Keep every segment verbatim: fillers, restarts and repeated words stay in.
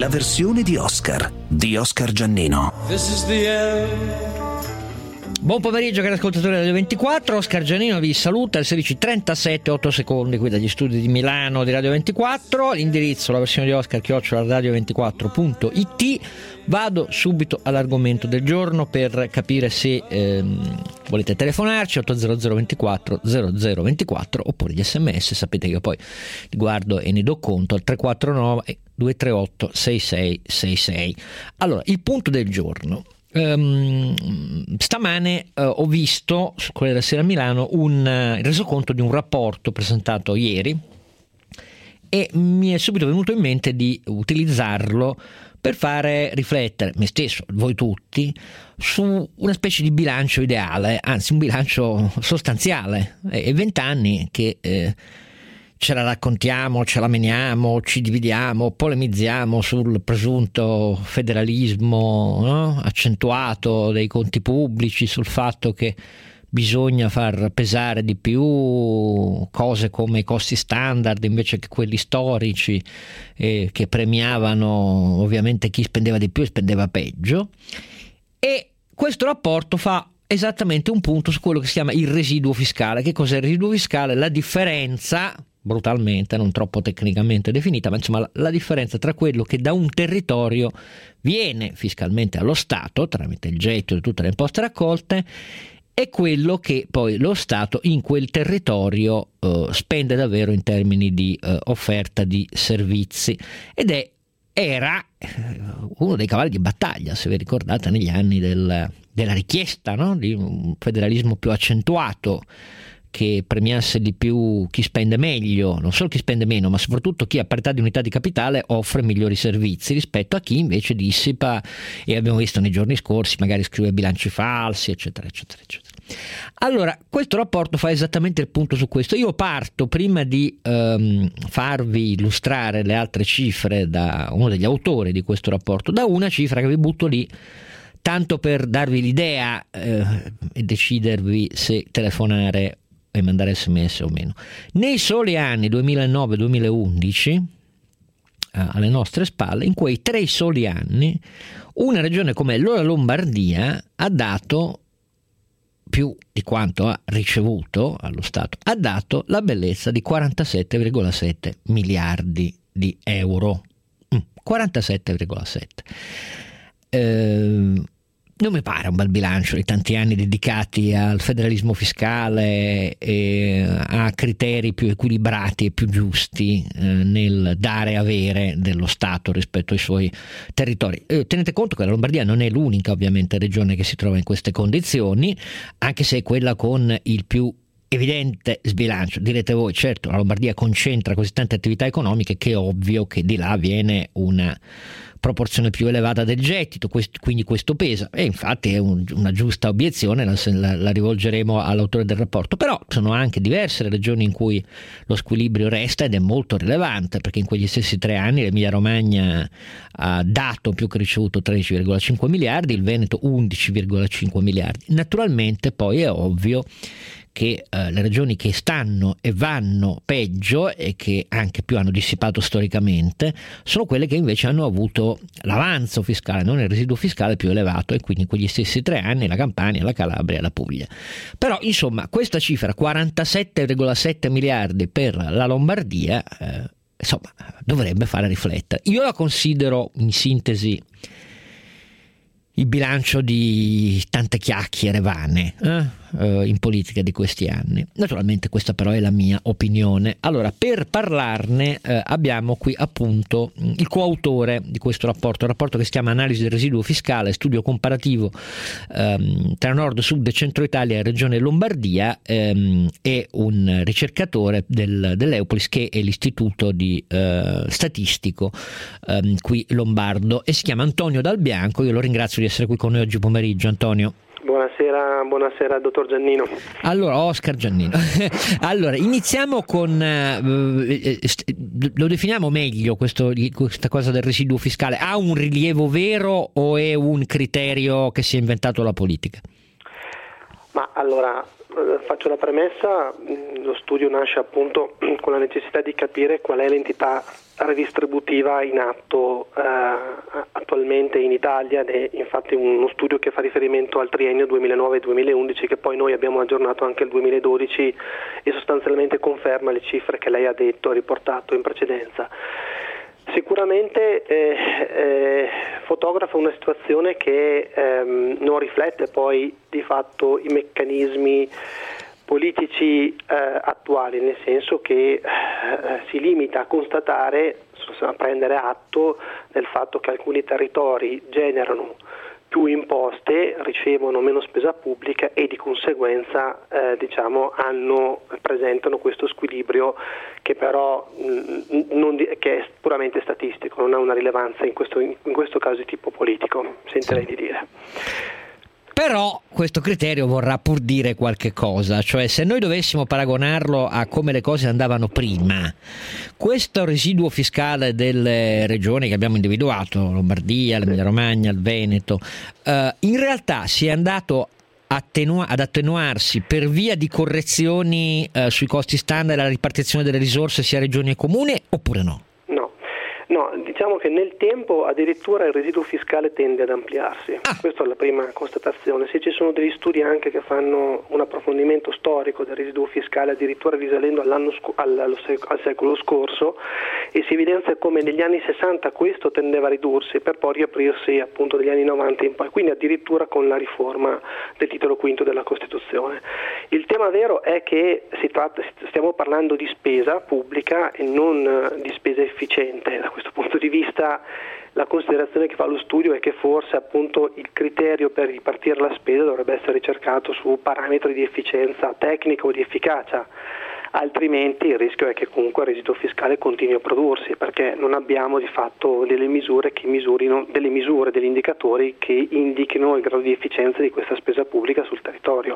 versione di Oscar, di Oscar Giannino. This is the end. Buon pomeriggio cari ascoltatori di Radio ventiquattro, Oscar Giannino vi saluta alle sedici e trentasette, otto secondi qui dagli studi di Milano di Radio ventiquattro, l'indirizzo, la versione di Oscar, chiocciola radio ventiquattro punto it. Vado subito all'argomento del giorno per capire se ehm, volete telefonarci otto zero zero ventiquattro zero zero ventiquattro oppure gli sms, sapete che io poi li guardo e ne do conto al tre quattro nove due tre otto sei sei sei sei. Allora, il punto del giorno. Um, stamane uh, ho visto su Corriere della Sera a Milano un uh, resoconto di un rapporto presentato ieri e mi è subito venuto in mente di utilizzarlo per fare riflettere me stesso, voi tutti, su una specie di bilancio ideale, anzi un bilancio sostanziale. E vent'anni che eh, ce la raccontiamo, ce la meniamo, ci dividiamo, polemizziamo sul presunto federalismo, no? accentuato dei conti pubblici, sul fatto che bisogna far pesare di più cose come i costi standard invece che quelli storici, eh, che premiavano ovviamente chi spendeva di più e spendeva peggio. E questo rapporto fa esattamente un punto su quello che si chiama il residuo fiscale. Che cos'è il residuo fiscale? La differenza, brutalmente, non troppo tecnicamente definita, ma insomma la, la differenza tra quello che da un territorio viene fiscalmente allo Stato tramite il gettito di tutte le imposte raccolte e quello che poi lo Stato in quel territorio eh, spende davvero in termini di eh, offerta di servizi. Ed è era uno dei cavalli di battaglia, se vi ricordate, negli anni del, della richiesta, no? Di un federalismo più accentuato, che premiasse di più chi spende meglio, non solo chi spende meno, ma soprattutto chi a parità di unità di capitale offre migliori servizi rispetto a chi invece dissipa, e abbiamo visto nei giorni scorsi, magari scrive bilanci falsi, eccetera, eccetera, eccetera. Allora, questo rapporto fa esattamente il punto su questo. Io parto, prima di ehm, farvi illustrare le altre cifre da uno degli autori di questo rapporto, da una cifra che vi butto lì, tanto per darvi l'idea eh, e decidervi se telefonare e mandare sms o meno. Nei soli anni duemilanove duemilaundici, eh, alle nostre spalle, in quei tre soli anni, una regione come la Lombardia ha dato più di quanto ha ricevuto allo Stato, ha dato la bellezza di quarantasette virgola sette miliardi di euro. Mm, quarantasette virgola sette. Eh, Non mi pare un bel bilancio di tanti anni dedicati al federalismo fiscale e a criteri più equilibrati e più giusti eh, nel dare e avere dello Stato rispetto ai suoi territori. Eh, tenete conto che la Lombardia non è l'unica ovviamente regione che si trova in queste condizioni, anche se è quella con il più evidente sbilancio. Direte voi, certo, la Lombardia concentra così tante attività economiche che è ovvio che di là viene una proporzione più elevata del gettito, quest- quindi questo pesa, e infatti è un, una giusta obiezione, la, la, la rivolgeremo all'autore del rapporto. Però sono anche diverse le regioni in cui lo squilibrio resta ed è molto rilevante, perché in quegli stessi tre anni l'Emilia Romagna ha dato più che ricevuto tredici virgola cinque miliardi, il Veneto undici virgola cinque miliardi. Naturalmente poi è ovvio che eh, le regioni che stanno e vanno peggio e che anche più hanno dissipato storicamente sono quelle che invece hanno avuto l'avanzo fiscale, non il residuo fiscale più elevato, e quindi in quegli stessi tre anni la Campania, la Calabria e la Puglia. Però insomma questa cifra, quarantasette virgola sette miliardi per la Lombardia, eh, insomma dovrebbe fare riflettere. Io la considero in sintesi il bilancio di tante chiacchiere vane eh, eh, in politica di questi anni. Naturalmente questa però è la mia opinione. Allora, per parlarne eh, abbiamo qui appunto il coautore di questo rapporto, un rapporto che si chiama Analisi del residuo fiscale, studio comparativo ehm, tra Nord, Sud e Centro Italia e Regione Lombardia, ehm, è un ricercatore del, dell'Eupolis, che è l'istituto di eh, statistico ehm, qui lombardo, e si chiama Antonio Dal Bianco. Io lo ringrazio di essere qui con noi oggi pomeriggio. Antonio, buonasera, buonasera dottor Giannino. Allora, Oscar Giannino. Allora, iniziamo con eh, lo definiamo meglio questo, questa cosa del residuo fiscale. Ha un rilievo vero o è un criterio che si è inventato la politica? Ma allora, eh, faccio la premessa, mh, lo studio nasce appunto con la necessità di capire qual è l'entità redistributiva in atto eh, attualmente in Italia, ed è infatti uno studio che fa riferimento al triennio duemilanove duemilaundici, che poi noi abbiamo aggiornato anche il duemiladodici e sostanzialmente conferma le cifre che lei ha detto, ha riportato in precedenza. Sicuramente eh, eh, fotografa una situazione che ehm, non riflette poi di fatto i meccanismi politici eh, attuali, nel senso che eh, si limita a constatare, a prendere atto del fatto che alcuni territori generano più imposte, ricevono meno spesa pubblica e di conseguenza eh, diciamo hanno, presentano questo squilibrio che però mh, non di, che è puramente statistico, non ha una rilevanza in questo, in questo caso di tipo politico, sentirei sì. di dire. Però questo criterio vorrà pur dire qualche cosa, cioè se noi dovessimo paragonarlo a come le cose andavano prima, questo residuo fiscale delle regioni che abbiamo individuato, Lombardia, l'Emilia Romagna, il Veneto, eh, in realtà si è andato attenua- ad attenuarsi per via di correzioni eh, sui costi standard e alla ripartizione delle risorse sia regioni e comuni, oppure no? No, diciamo che nel tempo addirittura il residuo fiscale tende ad ampliarsi, ah. Questa è la prima constatazione. Se ci sono degli studi anche che fanno un approfondimento storico del residuo fiscale addirittura risalendo all'anno sc- al, al secolo scorso, e si evidenzia come negli anni sessanta questo tendeva a ridursi per poi riaprirsi appunto dagli anni novanta in poi, quindi addirittura con la riforma del titolo quinto della Costituzione. Il tema vero è che si tratta, stiamo parlando di spesa pubblica e non di spesa efficiente. Da questo punto di vista la considerazione che fa lo studio è che forse appunto il criterio per ripartire la spesa dovrebbe essere ricercato su parametri di efficienza tecnica o di efficacia, altrimenti il rischio è che comunque il residuo fiscale continui a prodursi, perché non abbiamo di fatto delle misure che misurino, delle misure, degli indicatori che indichino il grado di efficienza di questa spesa pubblica sul territorio.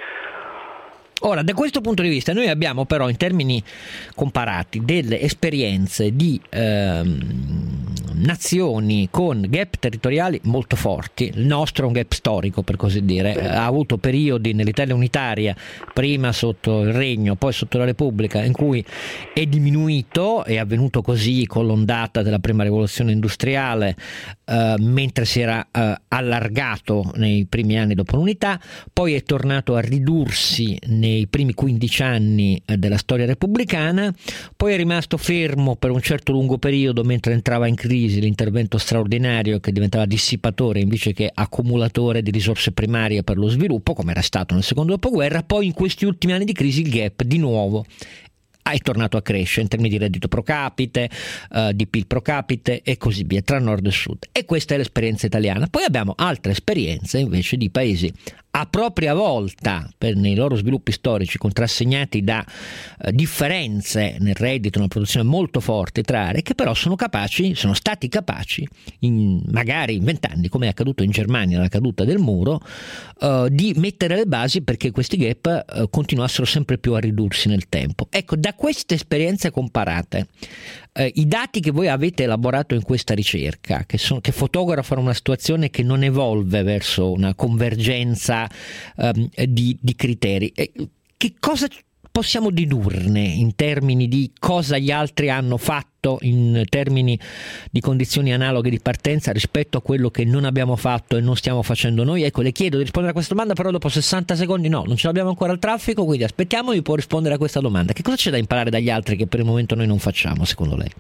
Ora, da questo punto di vista noi abbiamo però in termini comparati delle esperienze di ehm, nazioni con gap territoriali molto forti. Il nostro è un gap storico, per così dire, ha avuto periodi nell'Italia unitaria, prima sotto il Regno, poi sotto la Repubblica, in cui è diminuito, è avvenuto così con l'ondata della prima rivoluzione industriale, eh, mentre si era eh, allargato nei primi anni dopo l'unità, poi è tornato a ridursi nei primi quindici anni della storia repubblicana, poi è rimasto fermo per un certo lungo periodo mentre entrava in crisi l'intervento straordinario che diventava dissipatore invece che accumulatore di risorse primarie per lo sviluppo, come era stato nel secondo dopoguerra. Poi in questi ultimi anni di crisi il gap di nuovo è tornato a crescere in termini di reddito pro capite, uh, di P I L pro capite e così via, tra nord e sud. E questa è l'esperienza italiana. Poi abbiamo altre esperienze invece di paesi a propria volta, per, nei loro sviluppi storici, contrassegnati da uh, differenze nel reddito, nella produzione molto forti tra aree, che però sono capaci, sono stati capaci, in, magari in vent'anni, come è accaduto in Germania alla caduta del muro, uh, di mettere le basi perché questi gap uh, continuassero sempre più a ridursi nel tempo. Ecco, da queste esperienze comparate, eh, i dati che voi avete elaborato in questa ricerca, che, sono, che fotografano una situazione che non evolve verso una convergenza ehm, di, di criteri, eh, che cosa possiamo dedurne in termini di cosa gli altri hanno fatto, in termini di condizioni analoghe di partenza rispetto a quello che non abbiamo fatto e non stiamo facendo noi? Ecco, le chiedo di rispondere a questa domanda, però dopo sessanta secondi no, non ce l'abbiamo ancora al traffico, quindi aspettiamo e può rispondere a questa domanda. Che cosa c'è da imparare dagli altri che per il momento noi non facciamo, secondo lei?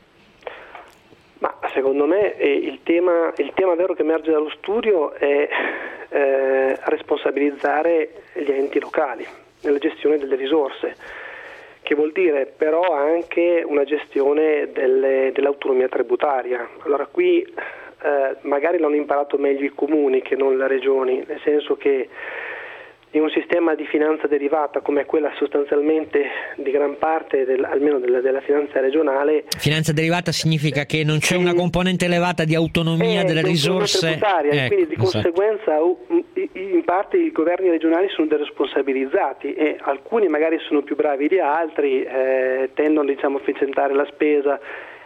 Ma secondo me eh, il tema il tema vero che emerge dallo studio è eh, responsabilizzare gli enti locali nella gestione delle risorse, che vuol dire però anche una gestione delle, dell'autonomia tributaria. Allora qui eh, magari l'hanno imparato meglio i comuni che non le regioni, nel senso che in un sistema di finanza derivata come quella sostanzialmente di gran parte del, almeno della, della finanza regionale. Finanza derivata significa che non c'è una componente elevata di autonomia eh, delle risorse tributaria, ecco, quindi di esatto. conseguenza in parte i governi regionali sono deresponsabilizzati e alcuni magari sono più bravi di altri, eh, tendono diciamo a efficientare la spesa,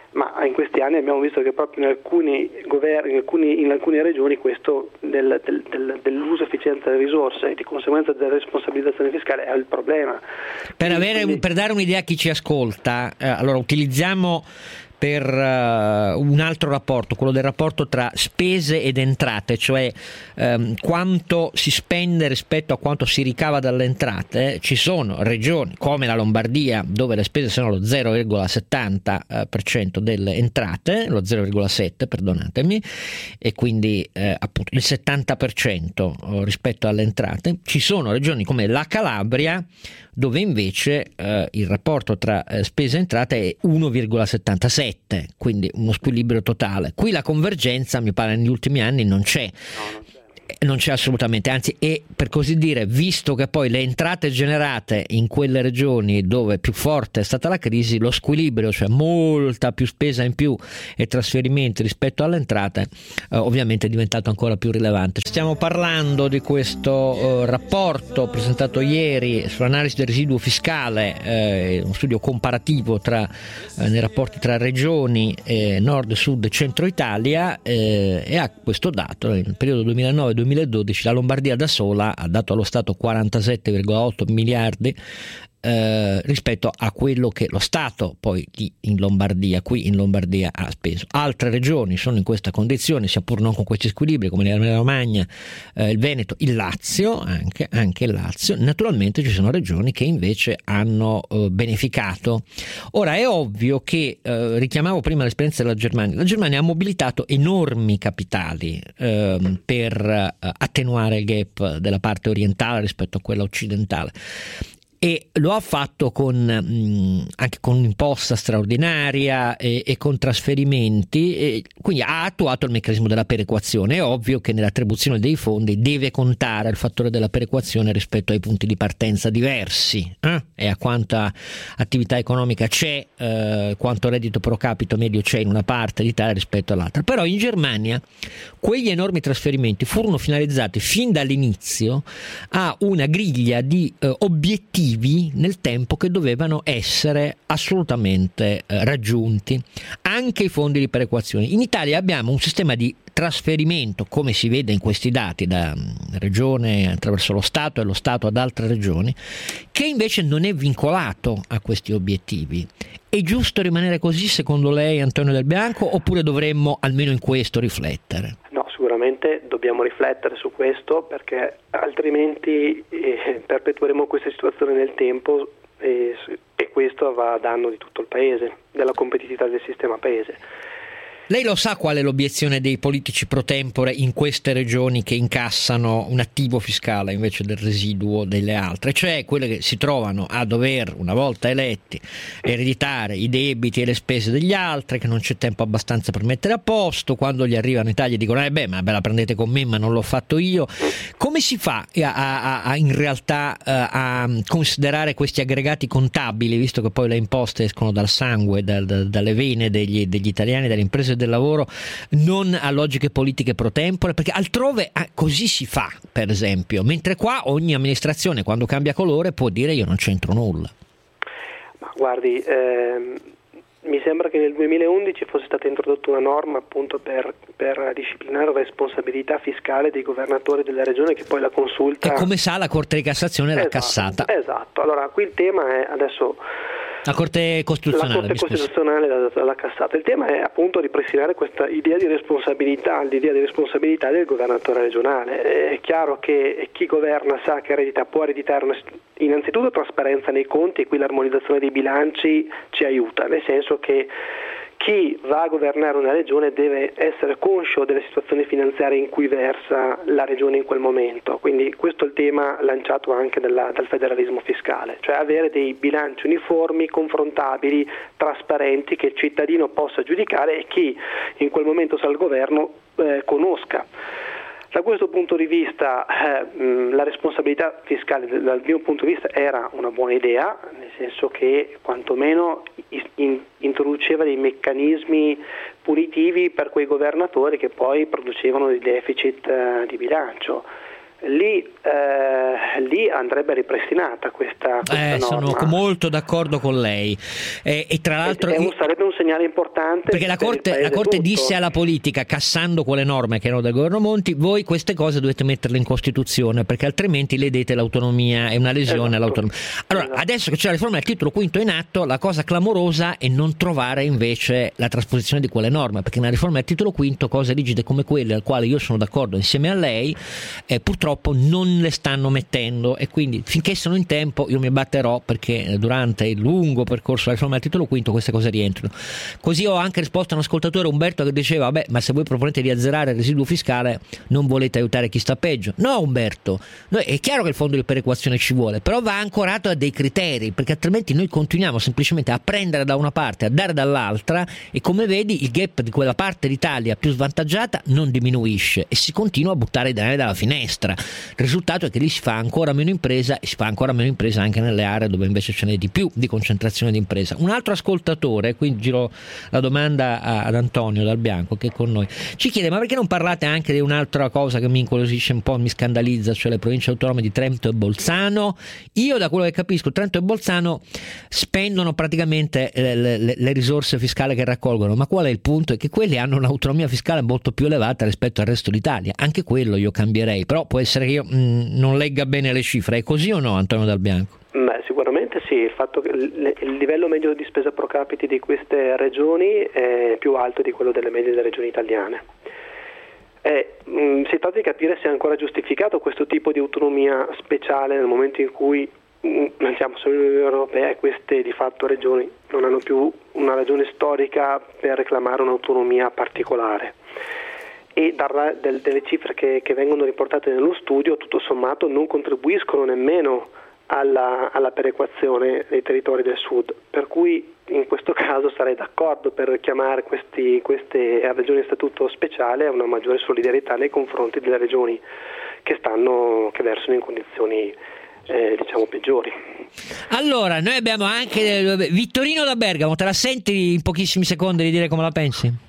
ma in questi anni abbiamo visto che proprio in alcuni governi, in, alcuni, in alcune regioni questo del, del, del, dell'uso efficiente delle risorse e di conseguenza della responsabilizzazione fiscale è il problema. Per, avere, Quindi, per dare un'idea a chi ci ascolta, eh, allora utilizziamo per uh, un altro rapporto, quello del rapporto tra spese ed entrate, cioè um, quanto si spende rispetto a quanto si ricava dalle entrate. Ci sono regioni come la Lombardia dove le spese sono lo zero virgola settanta per cento delle entrate, lo zero virgola sette perdonatemi, e quindi eh, appunto il settanta per cento rispetto alle entrate. Ci sono regioni come la Calabria dove invece eh, il rapporto tra eh, spese e entrate è uno virgola settantasette, quindi uno squilibrio totale. Qui la convergenza, mi pare, negli ultimi anni non c'è. no, non c'è. Non c'è assolutamente, anzi, e per così dire, visto che poi le entrate generate in quelle regioni dove più forte è stata la crisi, lo squilibrio, cioè molta più spesa in più e trasferimenti rispetto alle entrate, eh, ovviamente è diventato ancora più rilevante. Stiamo parlando di questo eh, rapporto presentato ieri sull'analisi del residuo fiscale, eh, uno studio comparativo tra, eh, nei rapporti tra regioni eh, nord, sud e centro Italia, eh, e ha questo dato: nel periodo duemilanove duemiladodici la Lombardia da sola ha dato allo Stato quarantasette virgola otto miliardi eh, rispetto a quello che lo Stato poi in Lombardia, qui in Lombardia, ha speso. Altre regioni sono in questa condizione, sia pur non con questi squilibri, come l'Emilia Romagna, eh, il Veneto, il Lazio, anche, anche il Lazio. Naturalmente ci sono regioni che invece hanno eh, beneficato. Ora è ovvio che, eh, richiamavo prima l'esperienza della Germania, la Germania ha mobilitato enormi capitali eh, per eh, attenuare il gap della parte orientale rispetto a quella occidentale. E lo ha fatto con, mh, anche con un'imposta straordinaria e, e con trasferimenti, e quindi ha attuato il meccanismo della perequazione. È ovvio che nell'attribuzione dei fondi deve contare il fattore della perequazione rispetto ai punti di partenza diversi eh? e a quanta attività economica c'è, eh, quanto reddito pro capite medio c'è in una parte d'Italia rispetto all'altra. Però in Germania quegli enormi trasferimenti furono finalizzati fin dall'inizio a una griglia di eh, obiettivi nel tempo che dovevano essere assolutamente eh, raggiunti, anche i fondi di perequazione. In Italia abbiamo un sistema di trasferimento, come si vede in questi dati, da regione attraverso lo Stato e lo Stato ad altre regioni, che invece non è vincolato a questi obiettivi. È giusto rimanere così, secondo lei, Antonio Del Bianco, oppure dovremmo almeno in questo riflettere? No, sicuramente dobbiamo riflettere su questo, perché altrimenti eh, perpetueremo questa situazione nel tempo e, e questo va a danno di tutto il paese, della competitività del sistema paese. Lei lo sa qual è l'obiezione dei politici pro tempore in queste regioni che incassano un attivo fiscale invece del residuo delle altre, cioè quelle che si trovano a dover, una volta eletti, ereditare i debiti e le spese degli altri, che non c'è tempo abbastanza per mettere a posto, quando gli arrivano i tagli dicono eh beh, ma ve la prendete con me, ma non l'ho fatto io. Come si fa a, a, a in realtà a considerare questi aggregati contabili, visto che poi le imposte escono dal sangue, dal, dalle vene degli, degli italiani, dalle imprese del lavoro, non a logiche politiche pro tempore? Perché altrove ah, così si fa, per esempio, mentre qua ogni amministrazione, quando cambia colore, può dire io non c'entro nulla. Ma guardi, ehm, mi sembra che nel duemilaundici fosse stata introdotta una norma appunto per, per disciplinare la responsabilità fiscale dei governatori della regione, che poi la consulta... E come sa la Corte di Cassazione l'ha esatto, cassata. Esatto, allora qui il tema è adesso... La Corte Costituzionale. La Corte Costituzionale l'ha cassata. Il tema è appunto ripristinare questa idea di responsabilità, l'idea di responsabilità del governatore regionale. È chiaro che chi governa sa che eredita, può ereditare una, innanzitutto trasparenza nei conti, e qui l'armonizzazione dei bilanci ci aiuta, nel senso che chi va a governare una regione deve essere conscio delle situazioni finanziarie in cui versa la regione in quel momento. Quindi questo è il tema lanciato anche dalla, dal federalismo fiscale, cioè avere dei bilanci uniformi, confrontabili, trasparenti, che il cittadino possa giudicare e chi in quel momento sta al governo eh, conosca. Da questo punto di vista eh, la responsabilità fiscale dal mio punto di vista era una buona idea, nel senso che quantomeno in, introduceva dei meccanismi punitivi per quei governatori che poi producevano dei deficit eh, di bilancio. Lì, eh, lì andrebbe ripristinata questa, questa eh, norma. Sono molto d'accordo con lei eh, e tra l'altro è un, sarebbe un segnale importante perché la Corte, la Corte disse alla politica, cassando quelle norme che erano del governo Monti, voi queste cose dovete metterle in Costituzione perché altrimenti ledete l'autonomia, è una lesione esatto. all'autonomia. Allora esatto. Adesso che c'è la riforma del titolo quinto in atto, la cosa clamorosa è non trovare invece la trasposizione di quelle norme, perché una riforma del titolo quinto cose rigide come quelle al quale io sono d'accordo insieme a lei eh, purtroppo non le stanno mettendo, e quindi finché sono in tempo io mi batterò perché durante il lungo percorso della riforma del titolo quinto queste cose rientrino. Così ho anche risposto a un ascoltatore, Umberto, che diceva vabbè, ma se voi proponete di azzerare il residuo fiscale non volete aiutare chi sta peggio. No Umberto, noi, è chiaro che il fondo di perequazione ci vuole, però va ancorato a dei criteri, perché altrimenti noi continuiamo semplicemente a prendere da una parte, a dare dall'altra, e come vedi il gap di quella parte d'Italia più svantaggiata non diminuisce e si continua a buttare i denari dalla finestra. Il risultato è che lì si fa ancora meno impresa, e si fa ancora meno impresa anche nelle aree dove invece ce n'è di più di concentrazione di impresa. Un altro ascoltatore, quindi giro la domanda ad Antonio Dal Bianco che è con noi, ci chiede ma perché non parlate anche di un'altra cosa che mi incuriosisce un po', mi scandalizza, cioè le province autonome di Trento e Bolzano. Io da quello che capisco Trento e Bolzano spendono praticamente le, le, le risorse fiscali che raccolgono, ma qual è il punto? È che quelli hanno un'autonomia fiscale molto più elevata rispetto al resto d'Italia. Anche quello io cambierei, però può essere che io mh, non legga bene le cifre. È così o no, Antonio Dal Bianco? Beh, sicuramente sì, il fatto che il, il livello medio di spesa pro capite di queste regioni è più alto di quello delle medie delle regioni italiane. Eh, mh, si tratta di capire se è ancora giustificato questo tipo di autonomia speciale nel momento in cui mh, siamo sull'Unione Europea e queste di fatto regioni non hanno più una ragione storica per reclamare un'autonomia particolare. E dar, del, delle cifre che, che vengono riportate nello studio tutto sommato non contribuiscono nemmeno alla, alla perequazione dei territori del sud, per cui in questo caso sarei d'accordo per chiamare questi, queste regioni a statuto speciale a una maggiore solidarietà nei confronti delle regioni che stanno che versano in condizioni eh, diciamo peggiori. Allora noi abbiamo anche Vittorino da Bergamo, te la senti in pochissimi secondi di dire come la pensi?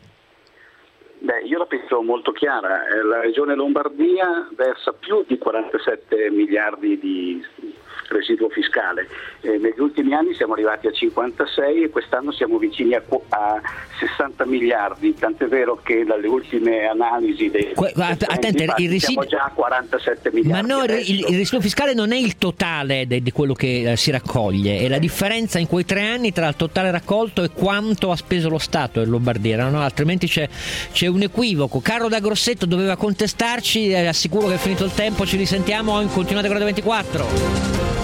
Beh, io la penso molto chiara, la regione Lombardia versa più di quarantasette miliardi di residuo fiscale, eh, negli ultimi anni siamo arrivati a cinquantasei e quest'anno siamo vicini a, a sessanta miliardi, tant'è vero che dalle ultime analisi dei que- attente, il residuo... siamo già a quarantasette miliardi. Ma no, il, il residuo fiscale non è il totale de- di quello che eh, si raccoglie, è la differenza in quei tre anni tra il totale raccolto e quanto ha speso lo Stato in Lombardia, no? Altrimenti c'è, c'è un equivoco. Carlo da Grosseto doveva contestarci, eh, assicuro che è finito il tempo, ci risentiamo in Continuate con Radio ventiquattro.